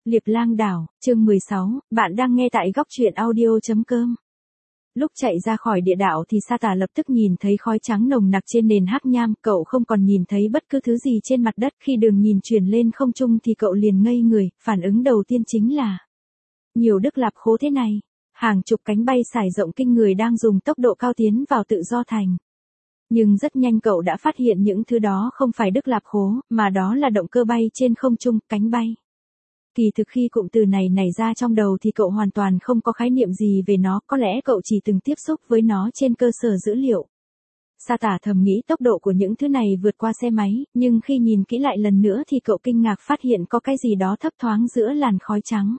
Liệp Lang Đảo, chương 16, bạn đang nghe tại góc truyện audio.com. Lúc chạy ra khỏi địa đạo thì Sa Tả lập tức nhìn thấy khói trắng nồng nặc trên nền hắc nham, cậu không còn nhìn thấy bất cứ thứ gì trên mặt đất. Khi đường nhìn chuyển lên không trung thì cậu liền ngây người, phản ứng đầu tiên chính là nhiều Đức Lạp Khố thế này. Hàng chục cánh bay sải rộng kinh người đang dùng tốc độ cao tiến vào Tự Do Thành. Nhưng rất nhanh cậu đã phát hiện những thứ đó không phải Đức Lạp Khố, mà đó là động cơ bay trên không trung, cánh bay. Kỳ thực khi cụm từ này nảy ra trong đầu thì cậu hoàn toàn không có khái niệm gì về nó, có lẽ cậu chỉ từng tiếp xúc với nó trên cơ sở dữ liệu. Sa Tả thầm nghĩ tốc độ của những thứ này vượt qua xe máy, nhưng khi nhìn kỹ lại lần nữa thì cậu kinh ngạc phát hiện có cái gì đó thấp thoáng giữa làn khói trắng.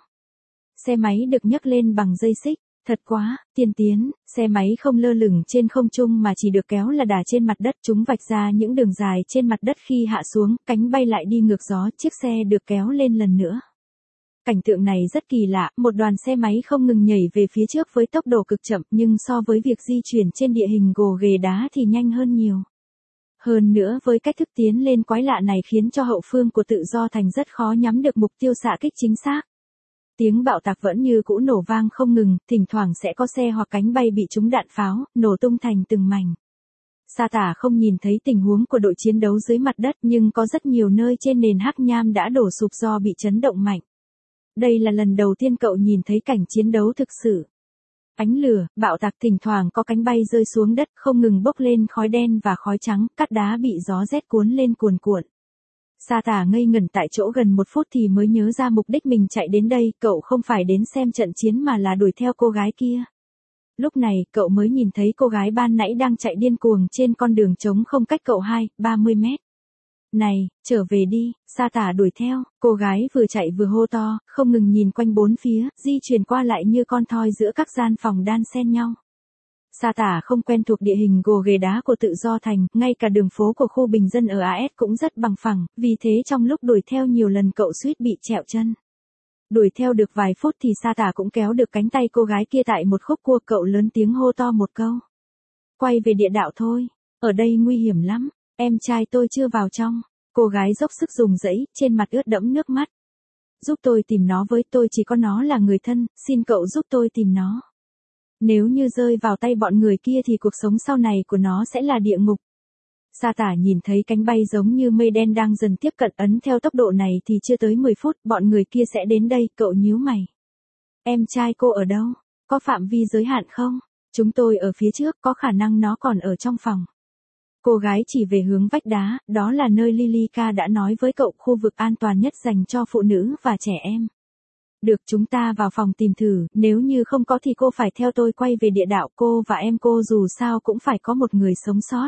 Xe máy được nhấc lên bằng dây xích. Thật quá, tiên tiến, xe máy không lơ lửng trên không trung mà chỉ được kéo là đà trên mặt đất, chúng vạch ra những đường dài trên mặt đất khi hạ xuống, cánh bay lại đi ngược gió, chiếc xe được kéo lên lần nữa. Cảnh tượng này rất kỳ lạ, một đoàn xe máy không ngừng nhảy về phía trước với tốc độ cực chậm, nhưng so với việc di chuyển trên địa hình gồ ghề đá thì nhanh hơn nhiều. Hơn nữa với cách thức tiến lên quái lạ này khiến cho hậu phương của Tự Do Thành rất khó nhắm được mục tiêu xạ kích chính xác. Tiếng bạo tạc vẫn như cũ nổ vang không ngừng, thỉnh thoảng sẽ có xe hoặc cánh bay bị trúng đạn pháo, nổ tung thành từng mảnh. Sa Tả không nhìn thấy tình huống của đội chiến đấu dưới mặt đất, nhưng có rất nhiều nơi trên nền hắc nham đã đổ sụp do bị chấn động mạnh. Đây là lần đầu tiên cậu nhìn thấy cảnh chiến đấu thực sự. Ánh lửa, bạo tạc, thỉnh thoảng có cánh bay rơi xuống đất, không ngừng bốc lên khói đen và khói trắng, cát đá bị gió rét cuốn lên cuồn cuộn. Sa Tả ngây ngẩn tại chỗ gần 1 phút thì mới nhớ ra mục đích mình chạy đến đây, cậu không phải đến xem trận chiến mà là đuổi theo cô gái kia. Lúc này, cậu mới nhìn thấy cô gái ban nãy đang chạy điên cuồng trên con đường trống không cách cậu 20-30 mét. Này, trở về đi, Sa Tả đuổi theo, cô gái vừa chạy vừa hô to, không ngừng nhìn quanh bốn phía, di chuyển qua lại như con thoi giữa các gian phòng đan xen nhau. Sa Tả không quen thuộc địa hình gồ ghề đá của Tự Do Thành, ngay cả đường phố của khu bình dân ở AS cũng rất bằng phẳng, vì thế trong lúc đuổi theo nhiều lần cậu suýt bị trẹo chân. Đuổi theo được vài phút thì Sa Tả cũng kéo được cánh tay cô gái kia tại một khúc cua, cậu lớn tiếng hô to một câu. Quay về địa đạo thôi, ở đây nguy hiểm lắm, em trai tôi chưa vào trong. Cô gái dốc sức dùng dãy, trên mặt ướt đẫm nước mắt. Giúp tôi tìm nó với, tôi chỉ có nó là người thân, xin cậu giúp tôi tìm nó. Nếu như rơi vào tay bọn người kia thì cuộc sống sau này của nó sẽ là địa ngục. Sa Tả nhìn thấy cánh bay giống như mây đen đang dần tiếp cận, ấn theo tốc độ này thì chưa tới 10 phút, bọn người kia sẽ đến đây, cậu nhíu mày. Em trai cô ở đâu? Có phạm vi giới hạn không? Chúng tôi ở phía trước, có khả năng nó còn ở trong phòng. Cô gái chỉ về hướng vách đá, đó là nơi Lilica đã nói với cậu, khu vực an toàn nhất dành cho phụ nữ và trẻ em. Được, chúng ta vào phòng tìm thử, nếu như không có thì cô phải theo tôi quay về địa đạo, cô và em cô dù sao cũng phải có một người sống sót.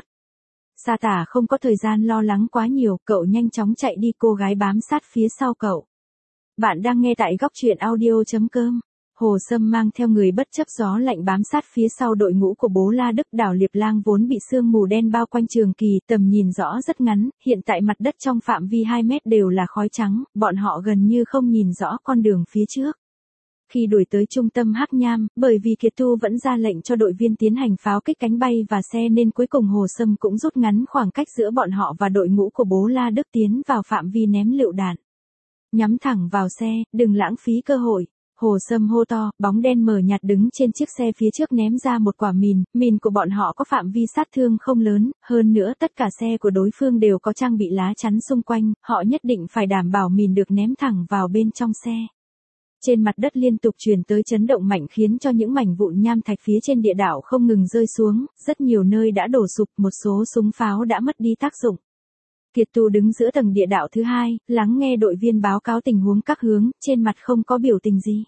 Sa Tả không có thời gian lo lắng quá nhiều, cậu nhanh chóng chạy đi, cô gái bám sát phía sau cậu. Bạn đang nghe tại góc truyện audio.com. Hồ Sâm mang theo người bất chấp gió lạnh bám sát phía sau đội ngũ của Bố La Đức. Đảo Liệp Lang vốn bị sương mù đen bao quanh trường kỳ, tầm nhìn rõ rất ngắn, hiện tại mặt đất trong phạm vi 2 mét đều là khói trắng, bọn họ gần như không nhìn rõ con đường phía trước. Khi đuổi tới trung tâm hắc nham, bởi vì Kiệt Tu vẫn ra lệnh cho đội viên tiến hành pháo kích cánh bay và xe nên cuối cùng Hồ Sâm cũng rút ngắn khoảng cách giữa bọn họ và đội ngũ của Bố La Đức tiến vào phạm vi ném lựu đạn. Nhắm thẳng vào xe, đừng lãng phí cơ hội. Hồ Sâm hô to, bóng đen mờ nhạt đứng trên chiếc xe phía trước ném ra một quả mìn của bọn họ có phạm vi sát thương không lớn, hơn nữa tất cả xe của đối phương đều có trang bị lá chắn xung quanh, họ nhất định phải đảm bảo mìn được ném thẳng vào bên trong xe. Trên mặt đất liên tục truyền tới chấn động mạnh khiến cho những mảnh vụn nham thạch phía trên địa đảo không ngừng rơi xuống, rất nhiều nơi đã đổ sụp, một số súng pháo đã mất đi tác dụng. Kiệt Tu đứng giữa tầng địa đạo thứ 2, lắng nghe đội viên báo cáo tình huống các hướng, trên mặt không có biểu tình gì.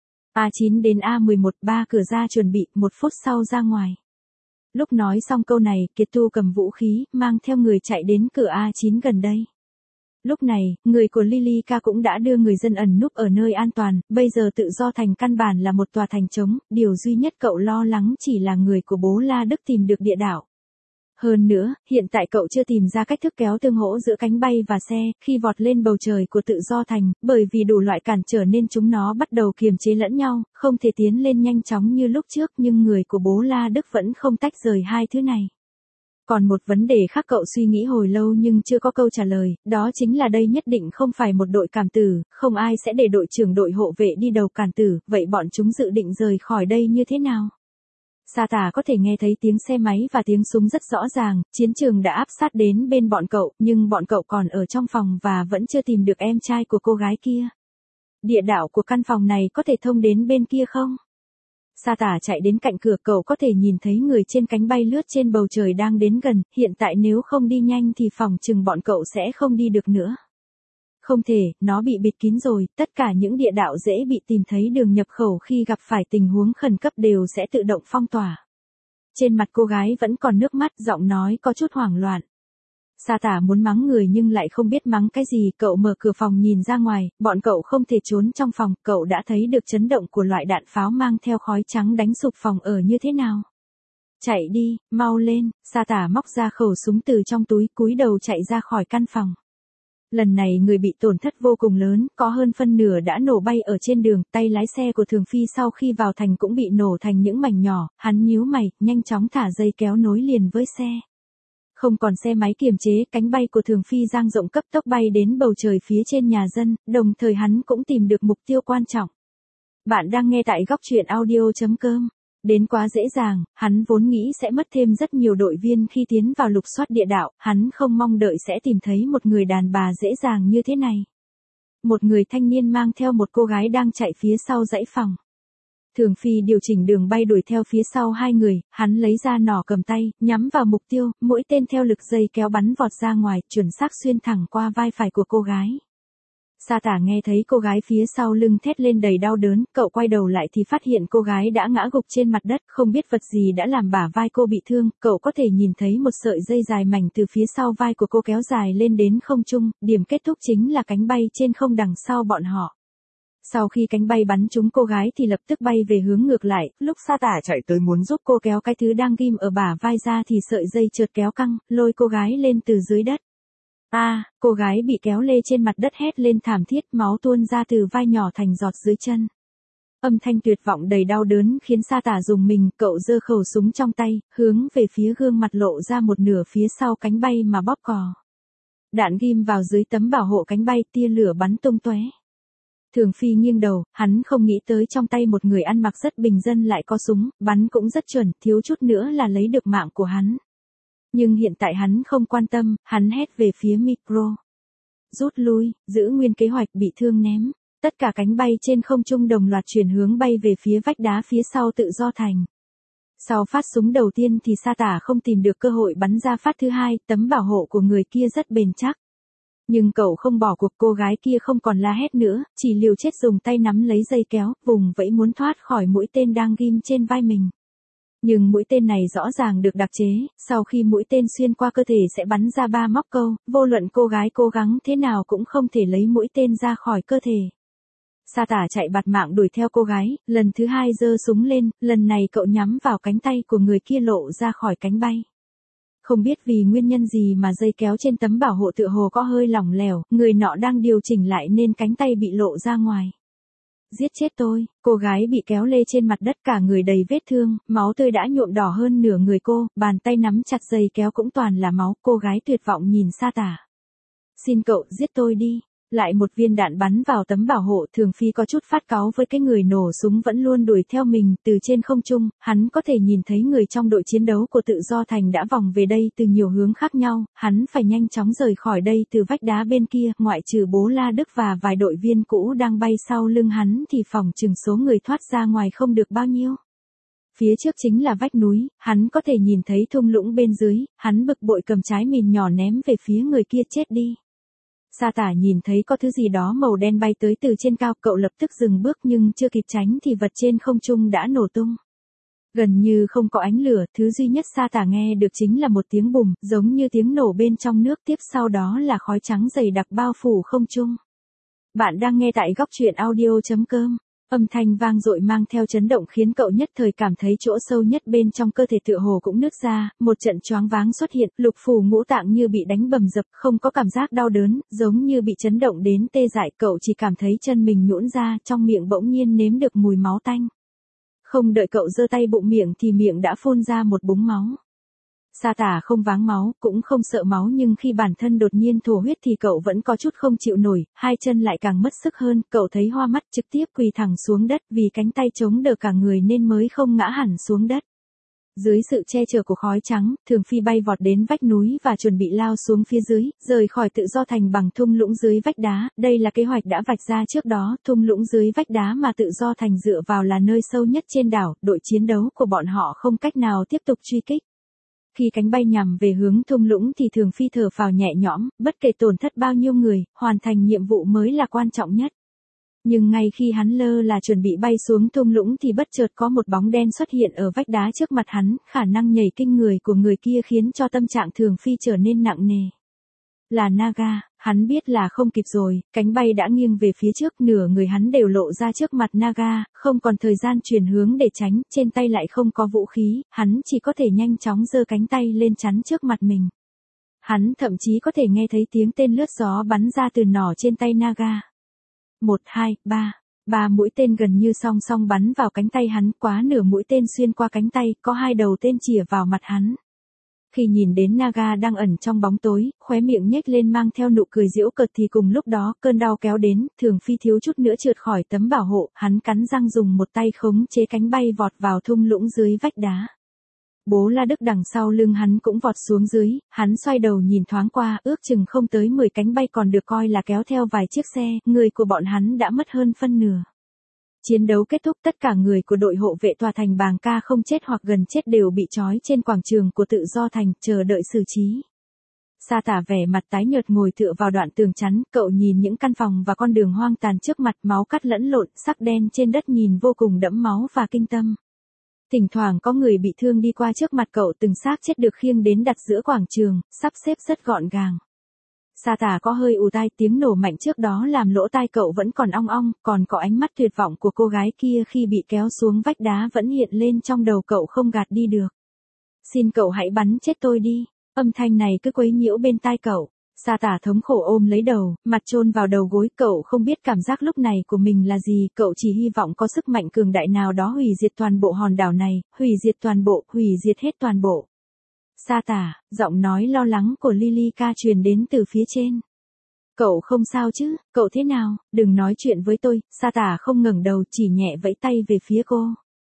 A9 đến A11, 3 cửa ra chuẩn bị, 1 phút sau ra ngoài. Lúc nói xong câu này, Kiệt Tu cầm vũ khí, mang theo người chạy đến cửa A9 gần đây. Lúc này, người của Lilica cũng đã đưa người dân ẩn núp ở nơi an toàn, bây giờ Tự Do Thành căn bản là một tòa thành trống, điều duy nhất cậu lo lắng chỉ là người của Bố La Đức tìm được địa đạo. Hơn nữa, hiện tại cậu chưa tìm ra cách thức kéo tương hỗ giữa cánh bay và xe, khi vọt lên bầu trời của Tự Do Thành, bởi vì đủ loại cản trở nên chúng nó bắt đầu kiềm chế lẫn nhau, không thể tiến lên nhanh chóng như lúc trước, nhưng người của Bố La Đức vẫn không tách rời hai thứ này. Còn một vấn đề khác cậu suy nghĩ hồi lâu nhưng chưa có câu trả lời, đó chính là đây nhất định không phải một đội cảm tử, không ai sẽ để đội trưởng đội hộ vệ đi đầu cản tử, vậy bọn chúng dự định rời khỏi đây như thế nào? Sa Tả có thể nghe thấy tiếng xe máy và tiếng súng rất rõ ràng, chiến trường đã áp sát đến bên bọn cậu, nhưng bọn cậu còn ở trong phòng và vẫn chưa tìm được em trai của cô gái kia. Địa đạo của căn phòng này có thể thông đến bên kia không? Sa Tả chạy đến cạnh cửa, cậu có thể nhìn thấy người trên cánh bay lướt trên bầu trời đang đến gần, hiện tại nếu không đi nhanh thì phòng chừng bọn cậu sẽ không đi được nữa. Không thể, nó bị bịt kín rồi, tất cả những địa đạo dễ bị tìm thấy đường nhập khẩu khi gặp phải tình huống khẩn cấp đều sẽ tự động phong tỏa. Trên mặt cô gái vẫn còn nước mắt, giọng nói có chút hoảng loạn. Sa Tả muốn mắng người nhưng lại không biết mắng cái gì, cậu mở cửa phòng nhìn ra ngoài, bọn cậu không thể trốn trong phòng, cậu đã thấy được chấn động của loại đạn pháo mang theo khói trắng đánh sụp phòng ở như thế nào. Chạy đi, mau lên, Sa Tả móc ra khẩu súng từ trong túi, cúi đầu chạy ra khỏi căn phòng. Lần này người bị tổn thất vô cùng lớn, có hơn phân nửa đã nổ bay ở trên đường, tay lái xe của Thường Phi sau khi vào thành cũng bị nổ thành những mảnh nhỏ, hắn nhíu mày, nhanh chóng thả dây kéo nối liền với xe. Không còn xe máy kiềm chế, cánh bay của Thường Phi dang rộng cấp tốc bay đến bầu trời phía trên nhà dân, đồng thời hắn cũng tìm được mục tiêu quan trọng. Bạn đang nghe tại góc truyện audio.com. Đến quá dễ dàng, hắn vốn nghĩ sẽ mất thêm rất nhiều đội viên khi tiến vào lục soát địa đạo, hắn không mong đợi sẽ tìm thấy một người đàn bà dễ dàng như thế này. Một người thanh niên mang theo một cô gái đang chạy phía sau dãy phòng. Thường Phi điều chỉnh đường bay đuổi theo phía sau hai người, hắn lấy ra nỏ cầm tay, nhắm vào mục tiêu, mũi tên theo lực dây kéo bắn vọt ra ngoài, chuẩn xác xuyên thẳng qua vai phải của cô gái. Sa Tả nghe thấy cô gái phía sau lưng thét lên đầy đau đớn, cậu quay đầu lại thì phát hiện cô gái đã ngã gục trên mặt đất, không biết vật gì đã làm bả vai cô bị thương, cậu có thể nhìn thấy một sợi dây dài mảnh từ phía sau vai của cô kéo dài lên đến không trung, điểm kết thúc chính là cánh bay trên không đằng sau bọn họ. Sau khi cánh bay bắn trúng cô gái thì lập tức bay về hướng ngược lại, lúc Sa Tả chạy tới muốn giúp cô kéo cái thứ đang ghim ở bả vai ra thì sợi dây chợt kéo căng, lôi cô gái lên từ dưới đất. Cô gái bị kéo lê trên mặt đất hét lên thảm thiết, máu tuôn ra từ vai nhỏ thành giọt dưới chân. Âm thanh tuyệt vọng đầy đau đớn khiến Sa Tả rùng mình, cậu giơ khẩu súng trong tay, hướng về phía gương mặt lộ ra một nửa phía sau cánh bay mà bóp cò. Đạn ghim vào dưới tấm bảo hộ cánh bay, tia lửa bắn tung tóe. Thường Phi nghiêng đầu, hắn không nghĩ tới trong tay một người ăn mặc rất bình dân lại có súng, bắn cũng rất chuẩn, thiếu chút nữa là lấy được mạng của hắn. Nhưng hiện tại hắn không quan tâm, hắn hét về phía micro. Rút lui, giữ nguyên kế hoạch, bị thương ném. Tất cả cánh bay trên không trung đồng loạt chuyển hướng bay về phía vách đá phía sau tự do thành. Sau phát súng đầu tiên thì Sa Tả không tìm được cơ hội bắn ra phát thứ hai, tấm bảo hộ của người kia rất bền chắc. Nhưng cậu không bỏ cuộc, cô gái kia không còn la hét nữa, chỉ liều chết dùng tay nắm lấy dây kéo, vùng vẫy muốn thoát khỏi mũi tên đang ghim trên vai mình. Nhưng mũi tên này rõ ràng được đặc chế, sau khi mũi tên xuyên qua cơ thể sẽ bắn ra 3 móc câu, vô luận cô gái cố gắng thế nào cũng không thể lấy mũi tên ra khỏi cơ thể. Sa Tả chạy bạt mạng đuổi theo cô gái, lần thứ hai giơ súng lên, lần này cậu nhắm vào cánh tay của người kia lộ ra khỏi cánh bay. Không biết vì nguyên nhân gì mà dây kéo trên tấm bảo hộ tựa hồ có hơi lỏng lẻo, người nọ đang điều chỉnh lại nên cánh tay bị lộ ra ngoài. Giết chết tôi, cô gái bị kéo lê trên mặt đất cả người đầy vết thương, máu tươi đã nhuộm đỏ hơn nửa người cô, bàn tay nắm chặt dây kéo cũng toàn là máu, cô gái tuyệt vọng nhìn Sa Tả. Xin cậu giết tôi đi. Lại một viên đạn bắn vào tấm bảo hộ, Thường Phi có chút phát cáu với cái người nổ súng vẫn luôn đuổi theo mình, từ trên không trung, hắn có thể nhìn thấy người trong đội chiến đấu của tự do thành đã vòng về đây từ nhiều hướng khác nhau, hắn phải nhanh chóng rời khỏi đây từ vách đá bên kia, ngoại trừ Bố La Đức và vài đội viên cũ đang bay sau lưng hắn thì phòng chừng số người thoát ra ngoài không được bao nhiêu. Phía trước chính là vách núi, hắn có thể nhìn thấy thung lũng bên dưới, hắn bực bội cầm trái mìn nhỏ ném về phía người kia, chết đi. Sa Tả nhìn thấy có thứ gì đó màu đen bay tới từ trên cao, cậu lập tức dừng bước nhưng chưa kịp tránh thì vật trên không trung đã nổ tung. Gần như không có ánh lửa, thứ duy nhất Sa Tả nghe được chính là một tiếng bùm, giống như tiếng nổ bên trong nước, tiếp sau đó là khói trắng dày đặc bao phủ không trung. Bạn đang nghe tại góc truyện audio.com. Âm thanh vang dội mang theo chấn động khiến cậu nhất thời cảm thấy chỗ sâu nhất bên trong cơ thể tựa hồ cũng nứt ra, một trận choáng váng xuất hiện, lục phủ ngũ tạng như bị đánh bầm dập, không có cảm giác đau đớn, giống như bị chấn động đến tê dại, cậu chỉ cảm thấy chân mình nhũn ra, trong miệng bỗng nhiên nếm được mùi máu tanh. Không đợi cậu giơ tay bụng miệng thì miệng đã phun ra một búng máu. Sa tả không váng máu, cũng không sợ máu nhưng khi bản thân đột nhiên thổ huyết thì cậu vẫn có chút không chịu nổi, hai chân lại càng mất sức hơn, cậu thấy hoa mắt trực tiếp quỳ thẳng xuống đất vì cánh tay chống đỡ cả người nên mới không ngã hẳn xuống đất. Dưới sự che chở của khói trắng, Thường Phi bay vọt đến vách núi và chuẩn bị lao xuống phía dưới, rời khỏi tự do thành bằng thung lũng dưới vách đá. Đây là kế hoạch đã vạch ra trước đó, thung lũng dưới vách đá mà tự do thành dựa vào là nơi sâu nhất trên đảo, đội chiến đấu của bọn họ không cách nào tiếp tục truy kích. Khi cánh bay nhằm về hướng thung lũng thì Thường Phi thở phào nhẹ nhõm, bất kể tổn thất bao nhiêu người, hoàn thành nhiệm vụ mới là quan trọng nhất. Nhưng ngay khi hắn lơ là chuẩn bị bay xuống thung lũng thì bất chợt có một bóng đen xuất hiện ở vách đá trước mặt hắn, khả năng nhảy kinh người của người kia khiến cho tâm trạng Thường Phi trở nên nặng nề. Là Naga, hắn biết là không kịp rồi, cánh bay đã nghiêng về phía trước, nửa người hắn đều lộ ra trước mặt Naga, không còn thời gian chuyển hướng để tránh, trên tay lại không có vũ khí, hắn chỉ có thể nhanh chóng giơ cánh tay lên chắn trước mặt mình. Hắn thậm chí có thể nghe thấy tiếng tên lướt gió bắn ra từ nỏ trên tay Naga. 1, 2, 3. 3 mũi tên gần như song song bắn vào cánh tay hắn, quá nửa mũi tên xuyên qua cánh tay, có 2 đầu tên chĩa vào mặt hắn. Khi nhìn đến Naga đang ẩn trong bóng tối, khóe miệng nhếch lên mang theo nụ cười giễu cợt thì cùng lúc đó, cơn đau kéo đến, Thường Phi thiếu chút nữa trượt khỏi tấm bảo hộ, hắn cắn răng dùng một tay khống chế cánh bay vọt vào thung lũng dưới vách đá. Bố La Đức đằng sau lưng hắn cũng vọt xuống dưới, hắn xoay đầu nhìn thoáng qua, ước chừng không tới 10 cánh bay còn được coi là kéo theo vài chiếc xe, người của bọn hắn đã mất hơn phân nửa. Chiến đấu kết thúc, tất cả người của đội hộ vệ tòa thành Bàng Ca không chết hoặc gần chết đều bị trói trên quảng trường của tự do thành, chờ đợi xử trí. Sa tả vẻ mặt tái nhợt ngồi tựa vào đoạn tường chắn, cậu nhìn những căn phòng và con đường hoang tàn trước mặt, máu cắt lẫn lộn, sắc đen trên đất nhìn vô cùng đẫm máu và kinh tâm. Thỉnh thoảng có người bị thương đi qua trước mặt cậu, từng xác chết được khiêng đến đặt giữa quảng trường, sắp xếp rất gọn gàng. Sa tả có hơi ù tai, tiếng nổ mạnh trước đó làm lỗ tai cậu vẫn còn ong ong, còn có ánh mắt tuyệt vọng của cô gái kia khi bị kéo xuống vách đá vẫn hiện lên trong đầu cậu không gạt đi được. Xin cậu hãy bắn chết tôi đi, âm thanh này cứ quấy nhiễu bên tai cậu. Sa tả thống khổ ôm lấy đầu, mặt chôn vào đầu gối, cậu không biết cảm giác lúc này của mình là gì, cậu chỉ hy vọng có sức mạnh cường đại nào đó hủy diệt toàn bộ hòn đảo này, hủy diệt toàn bộ, hủy diệt hết toàn bộ. Sa tả, giọng nói lo lắng của Lilica truyền đến từ phía trên. Cậu không sao chứ, cậu thế nào, đừng nói chuyện với tôi, Sa tả không ngẩng đầu chỉ nhẹ vẫy tay về phía cô.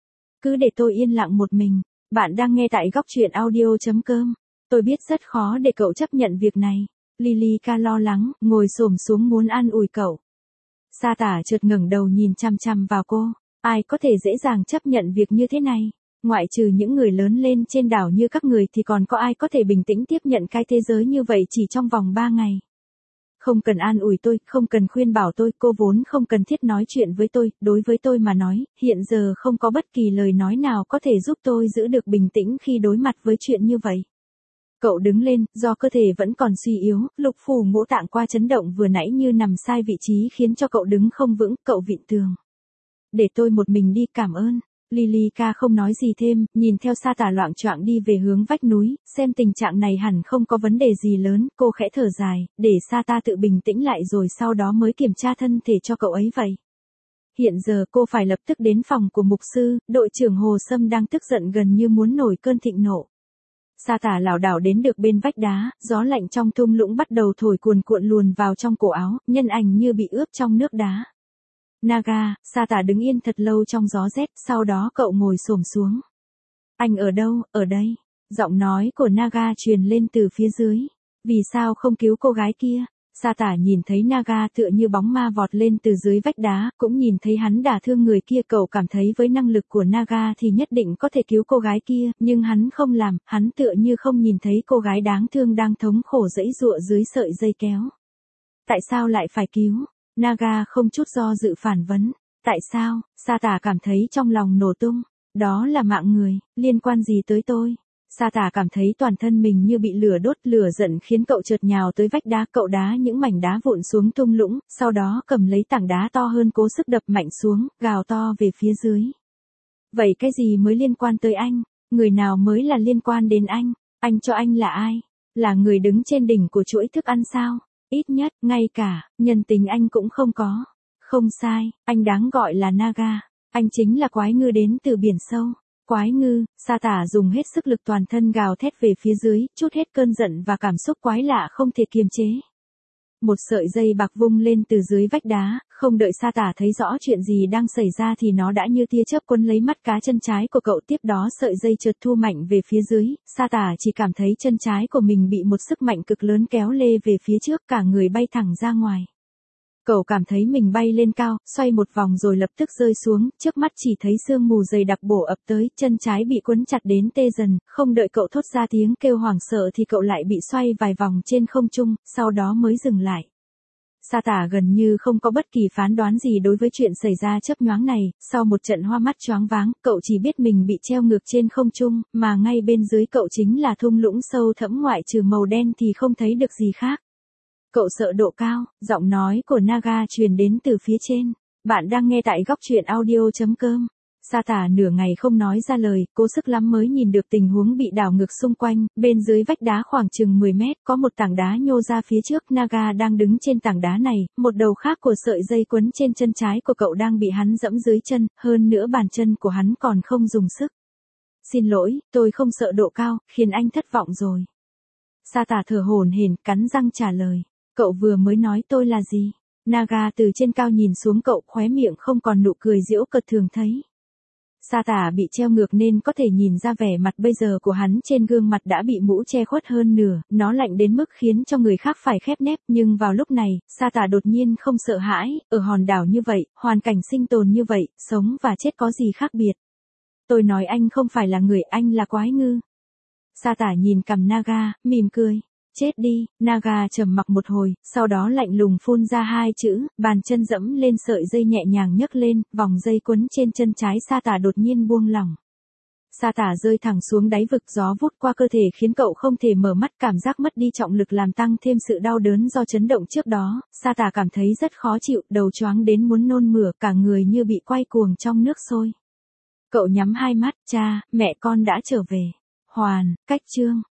Cứ để tôi yên lặng một mình, bạn đang nghe tại góc truyện audio.com, tôi biết rất khó để cậu chấp nhận việc này. Lilica lo lắng, ngồi xổm xuống muốn an ủi cậu. Sa tả chợt ngẩng đầu nhìn chăm chăm vào cô, ai có thể dễ dàng chấp nhận việc như thế này? Ngoại trừ những người lớn lên trên đảo như các người thì còn có ai có thể bình tĩnh tiếp nhận cái thế giới như vậy chỉ trong vòng 3 ngày. Không cần an ủi tôi, không cần khuyên bảo tôi, cô vốn không cần thiết nói chuyện với tôi, đối với tôi mà nói, hiện giờ không có bất kỳ lời nói nào có thể giúp tôi giữ được bình tĩnh khi đối mặt với chuyện như vậy. Cậu đứng lên, do cơ thể vẫn còn suy yếu, lục phủ ngũ tạng qua chấn động vừa nãy như nằm sai vị trí khiến cho cậu đứng không vững, cậu vịn tường. Để tôi một mình đi, cảm ơn. Lilica không nói gì thêm, nhìn theo Sa tả loạng choạng đi về hướng vách núi, xem tình trạng này hẳn không có vấn đề gì lớn, cô khẽ thở dài, để Sa ta tự bình tĩnh lại rồi sau đó mới kiểm tra thân thể cho cậu ấy vậy. Hiện giờ cô phải lập tức đến phòng của mục sư, đội trưởng Hồ Sâm đang tức giận gần như muốn nổi cơn thịnh nộ. Sa tả lảo đảo đến được bên vách đá, gió lạnh trong thung lũng bắt đầu thổi cuồn cuộn luồn vào trong cổ áo, nhân ảnh như bị ướp trong nước đá. Naga, Sa tả đứng yên thật lâu trong gió rét, sau đó cậu ngồi xổm xuống. Anh ở đâu, ở đây? Giọng nói của Naga truyền lên từ phía dưới. Vì sao không cứu cô gái kia? Sa tả nhìn thấy Naga tựa như bóng ma vọt lên từ dưới vách đá, cũng nhìn thấy hắn đả thương người kia, cậu cảm thấy với năng lực của Naga thì nhất định có thể cứu cô gái kia, nhưng hắn không làm, hắn tựa như không nhìn thấy cô gái đáng thương đang thống khổ giãy giụa dưới sợi dây kéo. Tại sao lại phải cứu? Naga không chút do dự phản vấn. Tại sao? Sa tả cảm thấy trong lòng nổ tung. Đó là mạng người, liên quan gì tới tôi? Sa tả cảm thấy toàn thân mình như bị lửa đốt, lửa giận khiến cậu chợt nhào tới vách đá, cậu đá những mảnh đá vụn xuống thung lũng, sau đó cầm lấy tảng đá to hơn cố sức đập mạnh xuống, gào to về phía dưới. Vậy cái gì mới liên quan tới anh? Người nào mới là liên quan đến anh? Anh cho anh là ai? Là người đứng trên đỉnh của chuỗi thức ăn sao? Ít nhất, ngay cả, nhân tính anh cũng không có. Không sai, anh đáng gọi là Naga. Anh chính là quái ngư đến từ biển sâu. Quái ngư, sa tả dùng hết sức lực toàn thân gào thét về phía dưới, trút hết cơn giận và cảm xúc quái lạ không thể kiềm chế. Một sợi dây bạc vung lên từ dưới vách đá, không đợi sa tả thấy rõ chuyện gì đang xảy ra thì nó đã như tia chớp quấn lấy mắt cá chân trái của cậu, tiếp đó sợi dây chợt thu mạnh về phía dưới, sa tả chỉ cảm thấy chân trái của mình bị một sức mạnh cực lớn kéo lê về phía trước, cả người bay thẳng ra ngoài. Cậu cảm thấy mình bay lên cao, xoay một vòng rồi lập tức rơi xuống, trước mắt chỉ thấy sương mù dày đặc bổ ập tới, chân trái bị quấn chặt đến tê dần, không đợi cậu thốt ra tiếng kêu hoảng sợ thì cậu lại bị xoay vài vòng trên không trung, sau đó mới dừng lại. Sa tả gần như không có bất kỳ phán đoán gì đối với chuyện xảy ra chớp nhoáng này, sau một trận hoa mắt choáng váng, cậu chỉ biết mình bị treo ngược trên không trung, mà ngay bên dưới cậu chính là thung lũng sâu thẫm, ngoại trừ màu đen thì không thấy được gì khác. Cậu sợ độ cao, giọng nói của Naga truyền đến từ phía trên. Bạn đang nghe tại góc truyện audio.com. Sa tả nửa ngày không nói ra lời, cố sức lắm mới nhìn được tình huống bị đảo ngược xung quanh, bên dưới vách đá khoảng chừng 10 mét, có một tảng đá nhô ra phía trước, Naga đang đứng trên tảng đá này, một đầu khác của sợi dây quấn trên chân trái của cậu đang bị hắn giẫm dưới chân, hơn nữa bàn chân của hắn còn không dùng sức. Xin lỗi, tôi không sợ độ cao, khiến anh thất vọng rồi. Sa tả thở hổn hển, cắn răng trả lời. Cậu vừa mới nói tôi là gì? Naga từ trên cao nhìn xuống cậu, khóe miệng không còn nụ cười giễu cợt thường thấy. Sa tả bị treo ngược nên có thể nhìn ra vẻ mặt bây giờ của hắn, trên gương mặt đã bị mũ che khuất hơn nửa, nó lạnh đến mức khiến cho người khác phải khép nép, nhưng vào lúc này, sa tả đột nhiên không sợ hãi, ở hòn đảo như vậy, hoàn cảnh sinh tồn như vậy, sống và chết có gì khác biệt. Tôi nói anh không phải là người, anh là quái ngư. Sa tả nhìn cằm Naga, mỉm cười. Chết đi, Naga trầm mặc một hồi, sau đó lạnh lùng phun ra hai chữ, bàn chân dẫm lên sợi dây nhẹ nhàng nhấc lên, vòng dây quấn trên chân trái sa tả đột nhiên buông lỏng. Sa tả rơi thẳng xuống đáy vực, gió vút qua cơ thể khiến cậu không thể mở mắt, cảm giác mất đi trọng lực làm tăng thêm sự đau đớn do chấn động trước đó, sa tả cảm thấy rất khó chịu, đầu choáng đến muốn nôn mửa, cả người như bị quay cuồng trong nước sôi. Cậu nhắm hai mắt, cha, mẹ con đã trở về. Hoàn, cách chương.